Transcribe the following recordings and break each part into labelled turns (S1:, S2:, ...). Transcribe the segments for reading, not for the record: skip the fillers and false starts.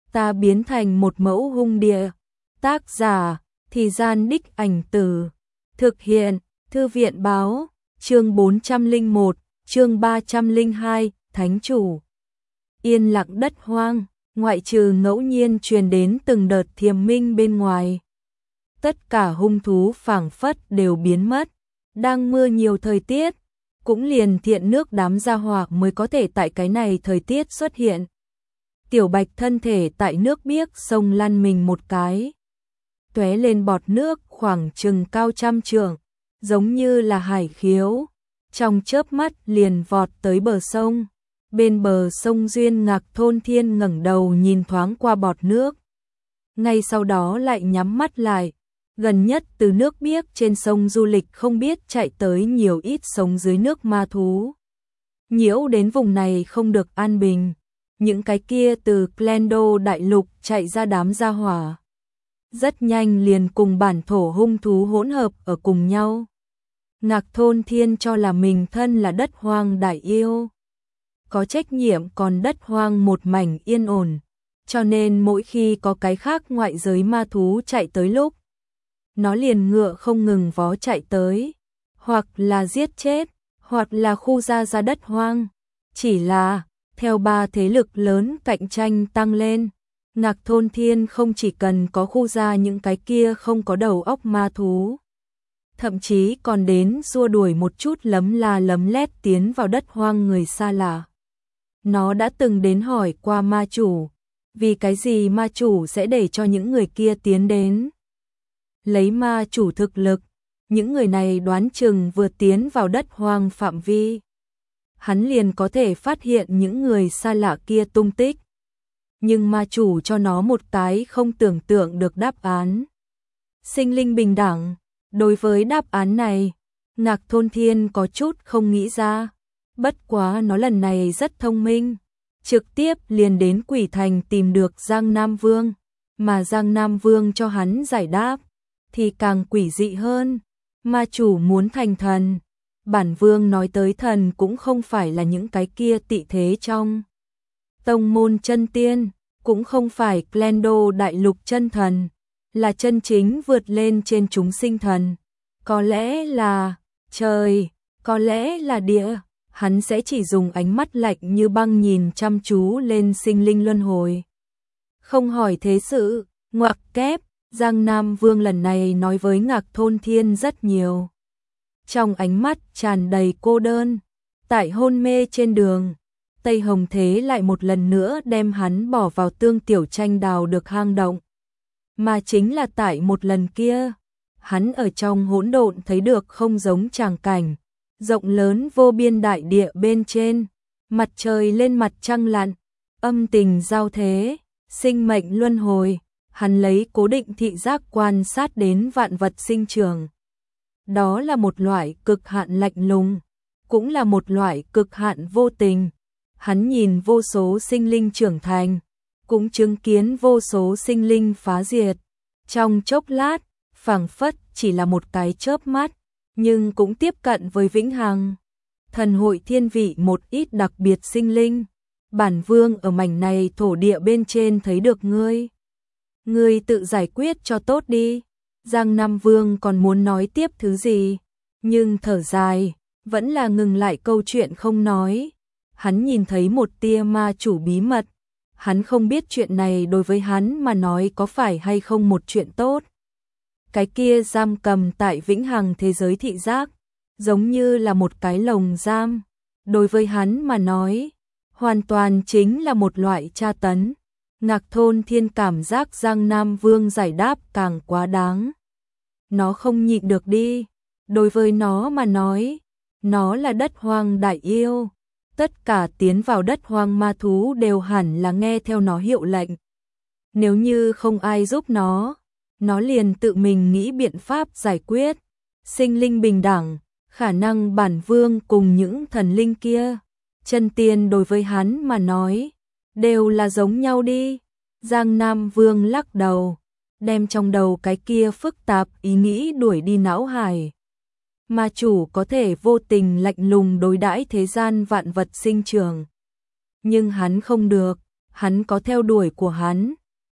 S1: ta biến thành một mẫu hung địa. Tác giả, Thì Gian Đích Ảnh Từ. Thực hiện, Thư viện báo, chương 401, chương 302, Thánh Chủ. Yên lặng đất hoang, ngoại trừ ngẫu nhiên truyền đến từng đợt thiềm minh bên ngoài. Tất cả hung thú phảng phất đều biến mất. Đang mưa nhiều thời tiết, cũng liền thiện nước đám gia hỏa mới có thể tại cái này thời tiết xuất hiện. Tiểu Bạch thân thể tại nước biếc sông lăn mình một cái, tóe lên bọt nước khoảng chừng cao 100 trượng, giống như là hải khiếu, trong chớp mắt liền vọt tới bờ sông. Bên bờ sông Duyên Ngạc Thôn Thiên ngẩng đầu nhìn thoáng qua bọt nước, ngay sau đó lại nhắm mắt lại. Gần nhất từ nước biếc trên sông du lịch không biết chạy tới nhiều ít sống dưới nước ma thú. Nhiễu đến vùng này không được an bình. Những cái kia từ Klendo đại lục chạy ra đám gia hỏa, rất nhanh liền cùng bản thổ hung thú hỗn hợp ở cùng nhau. Ngạc Thôn Thiên cho là mình thân là đất hoang đại yêu, có trách nhiệm còn đất hoang một mảnh yên ổn, cho nên mỗi khi có cái khác ngoại giới ma thú chạy tới lúc, nó liền ngựa không ngừng vó chạy tới, hoặc là giết chết, hoặc là khu ra đất hoang. Chỉ là, theo ba thế lực lớn cạnh tranh tăng lên, Ngạc Thôn Thiên không chỉ cần có khu ra những cái kia không có đầu óc ma thú, thậm chí còn đến xua đuổi một chút lấm la lấm lét tiến vào đất hoang người xa lạ. Nó đã từng đến hỏi qua ma chủ, vì cái gì ma chủ sẽ để cho những người kia tiến đến. Lấy ma chủ thực lực, những người này đoán chừng vừa tiến vào đất hoang phạm vi, hắn liền có thể phát hiện những người xa lạ kia tung tích. Nhưng ma chủ cho nó một cái không tưởng tượng được đáp án. Sinh linh bình đẳng. Đối với đáp án này, Ngạc Thôn Thiên có chút không nghĩ ra. Bất quá nó lần này rất thông minh, trực tiếp liền đến Quỷ Thành tìm được Giang Nam Vương, mà Giang Nam Vương cho hắn giải đáp thì càng quỷ dị hơn. Ma chủ muốn thành thần, bản vương nói tới thần cũng không phải là những cái kia tị thế trong tông môn chân tiên, cũng không phải Klendo đại lục chân thần, là chân chính vượt lên trên chúng sinh thần. Có lẽ là trời, có lẽ là địa. Hắn sẽ chỉ dùng ánh mắt lạnh như băng nhìn chăm chú lên sinh linh luân hồi, không hỏi thế sự. Ngoặc kép, Giang Nam Vương lần này nói với Ngạc Thôn Thiên rất nhiều, trong ánh mắt tràn đầy cô đơn. Tại hôn mê trên đường, Tây Hồng Thế lại một lần nữa đem hắn bỏ vào Tương Tiểu Tranh đào được hang động. Mà chính là tại một lần kia, hắn ở trong hỗn độn thấy được không giống tràng cảnh, rộng lớn vô biên đại địa bên trên, mặt trời lên mặt trăng lặn, âm tình giao thế, sinh mệnh luân hồi. Hắn lấy cố định thị giác quan sát đến vạn vật sinh trưởng. Đó là một loại cực hạn lạnh lùng, cũng là một loại cực hạn vô tình. Hắn nhìn vô số sinh linh trưởng thành, cũng chứng kiến vô số sinh linh phá diệt. Trong chốc lát, phảng phất chỉ là một cái chớp mắt, nhưng cũng tiếp cận với vĩnh hằng. Thần hội thiên vị một ít đặc biệt sinh linh, bản vương ở mảnh này thổ địa bên trên thấy được ngươi. Ngươi tự giải quyết cho tốt đi. Giang Nam Vương còn muốn nói tiếp thứ gì, nhưng thở dài, vẫn là ngừng lại câu chuyện không nói. Hắn nhìn thấy một tia ma chủ bí mật. Hắn không biết chuyện này đối với hắn mà nói có phải hay không một chuyện tốt. Cái kia giam cầm tại vĩnh hằng thế giới thị giác, giống như là một cái lồng giam. Đối với hắn mà nói, hoàn toàn chính là một loại tra tấn. Ngạc Thôn Thiên cảm giác Giang Nam Vương giải đáp càng quá đáng. Nó không nhịn được đi. Đối với nó mà nói, nó là đất hoang đại yêu. Tất cả tiến vào đất hoang ma thú đều hẳn là nghe theo nó hiệu lệnh. Nếu như không ai giúp nó liền tự mình nghĩ biện pháp giải quyết. Sinh linh bình đẳng, khả năng bản vương cùng những thần linh kia, chân tiên đối với hắn mà nói, đều là giống nhau đi. Giang Nam Vương lắc đầu, đem trong đầu cái kia phức tạp ý nghĩ đuổi đi não hải. Ma chủ có thể vô tình lạnh lùng đối đãi thế gian vạn vật sinh trưởng, nhưng hắn không được. Hắn có theo đuổi của hắn,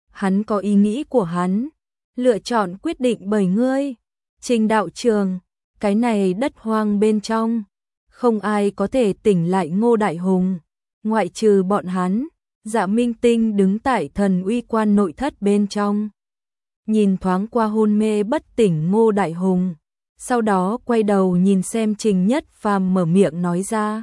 S1: hắn có ý nghĩ của hắn, lựa chọn quyết định bởi ngươi. Trình đạo trường, cái này đất hoang bên trong, không ai có thể tỉnh lại Ngô Đại Hùng, ngoại trừ bọn hắn. Dạ Minh Tinh đứng tại thần uy quan nội thất bên trong, nhìn thoáng qua hôn mê bất tỉnh Ngô Đại Hùng, sau đó quay đầu nhìn xem Trình Nhất Phàm mở miệng nói ra.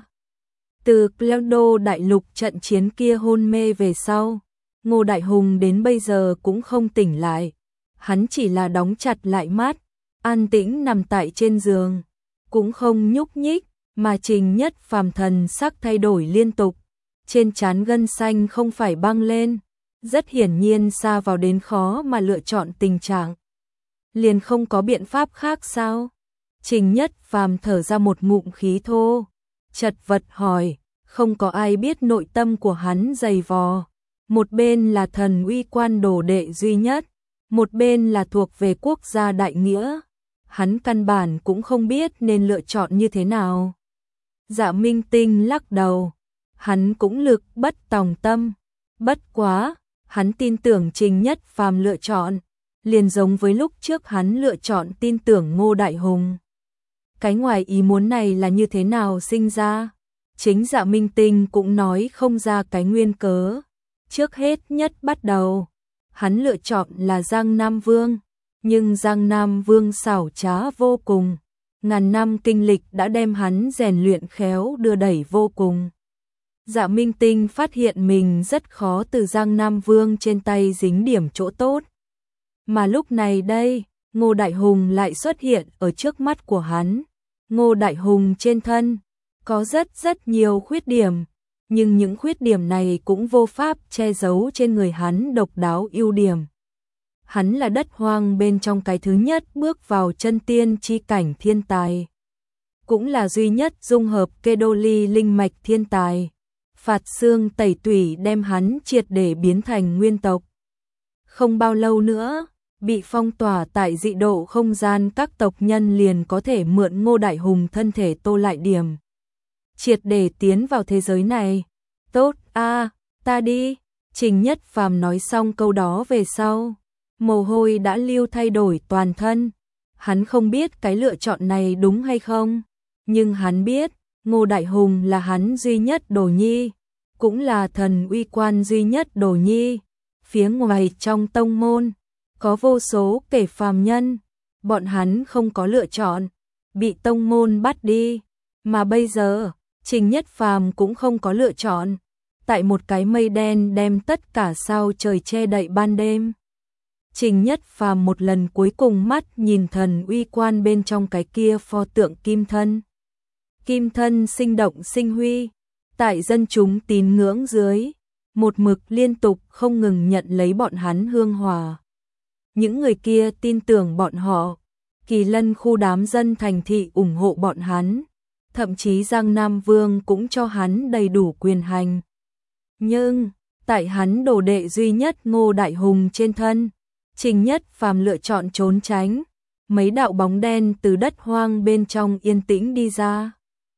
S1: Từ Cleo đại lục trận chiến kia hôn mê về sau, Ngô Đại Hùng đến bây giờ cũng không tỉnh lại, hắn chỉ là đóng chặt lại mắt, an tĩnh nằm tại trên giường, cũng không nhúc nhích, mà Trình Nhất Phàm thần sắc thay đổi liên tục, trên trán gân xanh không phải băng lên, rất hiển nhiên xa vào đến khó mà lựa chọn tình trạng. Liền không có biện pháp khác sao? Trình Nhất Phàm thở ra một ngụm khí thô, chật vật hỏi, không có ai biết nội tâm của hắn dày vò. Một bên là thần uy quan đồ đệ duy nhất, một bên là thuộc về quốc gia đại nghĩa. Hắn căn bản cũng không biết nên lựa chọn như thế nào. Dạ Minh Tinh lắc đầu, hắn cũng lực bất tòng tâm, bất quá, hắn tin tưởng Trình Nhất Phàm lựa chọn, liền giống với lúc trước hắn lựa chọn tin tưởng Ngô Đại Hùng. Cái ngoài ý muốn này là như thế nào sinh ra? Chính Dạ Minh Tinh cũng nói không ra cái nguyên cớ. Trước hết nhất bắt đầu, hắn lựa chọn là Giang Nam Vương, nhưng Giang Nam Vương xảo trá vô cùng, ngàn năm kinh lịch đã đem hắn rèn luyện khéo đưa đẩy vô cùng. Dạ Minh Tinh phát hiện mình rất khó từ Giang Nam Vương trên tay dính điểm chỗ tốt. Mà lúc này đây, Ngô Đại Hùng lại xuất hiện ở trước mắt của hắn. Ngô Đại Hùng trên thân có rất nhiều khuyết điểm, nhưng những khuyết điểm này cũng vô pháp che giấu trên người hắn độc đáo ưu điểm. Hắn là đất hoang bên trong cái thứ nhất bước vào chân tiên chi cảnh thiên tài, cũng là duy nhất dung hợp Kedoli linh mạch thiên tài. Phạt xương tẩy tủy đem hắn triệt để biến thành nguyên tộc. Không bao lâu nữa, bị phong tỏa tại dị độ không gian, các tộc nhân liền có thể mượn Ngô Đại Hùng thân thể tô lại điểm, triệt để tiến vào thế giới này. Tốt a, ta đi. Trình Nhất Phàm nói xong câu đó về sau, mồ hôi đã lưu thay đổi toàn thân. Hắn không biết cái lựa chọn này đúng hay không, nhưng hắn biết Ngô Đại Hùng là hắn duy nhất đồ nhi, cũng là thần uy quan duy nhất đồ nhi. Phía ngoài trong tông môn, có vô số kẻ phàm nhân, bọn hắn không có lựa chọn, bị tông môn bắt đi. Mà bây giờ, Trình Nhất Phàm cũng không có lựa chọn, tại một cái mây đen đem tất cả sao trời che đậy ban đêm. Trình Nhất Phàm một lần cuối cùng mắt nhìn thần uy quan bên trong cái kia pho tượng kim thân. Kim thân sinh động sinh huy, tại dân chúng tín ngưỡng dưới, một mực liên tục không ngừng nhận lấy bọn hắn hương hòa. Những người kia tin tưởng bọn họ, Kỳ Lân khu đám dân thành thị ủng hộ bọn hắn, thậm chí Giang Nam Vương cũng cho hắn đầy đủ quyền hành. Nhưng, tại hắn đồ đệ duy nhất Ngô Đại Hùng trên thân, Trình Nhất Phàm lựa chọn trốn tránh. Mấy đạo bóng đen từ đất hoang bên trong yên tĩnh đi ra,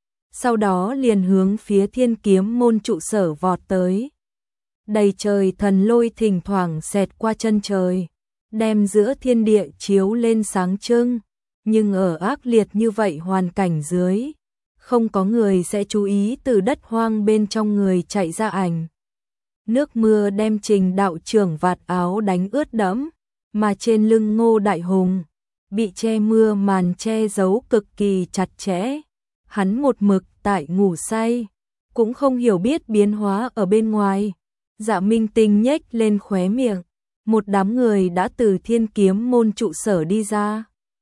S1: sau đó liền hướng phía Thiên Kiếm môn trụ sở vọt tới. Đầy trời thần lôi thỉnh thoảng xẹt qua chân trời, đem giữa thiên địa chiếu lên sáng trưng, nhưng ở ác liệt như vậy hoàn cảnh dưới, không có người sẽ chú ý từ đất hoang bên trong người chạy ra ảnh. Nước mưa đem Trình đạo trưởng vạt áo đánh ướt đẫm, mà trên lưng Ngô Đại Hùng bị che mưa màn che giấu cực kỳ chặt chẽ. Hắn một mực tại ngủ say, cũng không hiểu biết biến hóa ở bên ngoài. Dạ Minh Tinh nhếch lên khóe miệng, một đám người đã từ Thiên Kiếm môn trụ sở đi ra.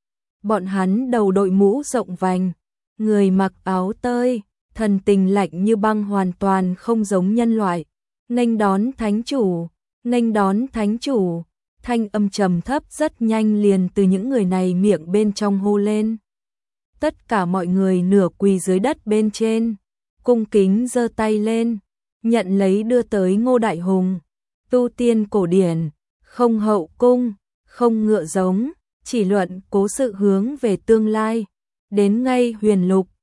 S1: Bọn hắn đầu đội mũ rộng vành, người mặc áo tơi, thần tình lạnh như băng, hoàn toàn không giống nhân loại. Nghênh đón thánh chủ, nghênh đón thánh chủ. Thanh âm trầm thấp rất nhanh liền từ những người này miệng bên trong hô lên. Tất cả mọi người nửa quỳ dưới đất bên trên, cung kính giơ tay lên, nhận lấy đưa tới Ngô Đại Hùng. Tu tiên cổ điển, không hậu cung, không ngựa giống, chỉ luận cố sự hướng về tương lai. Đến ngay huyền lục,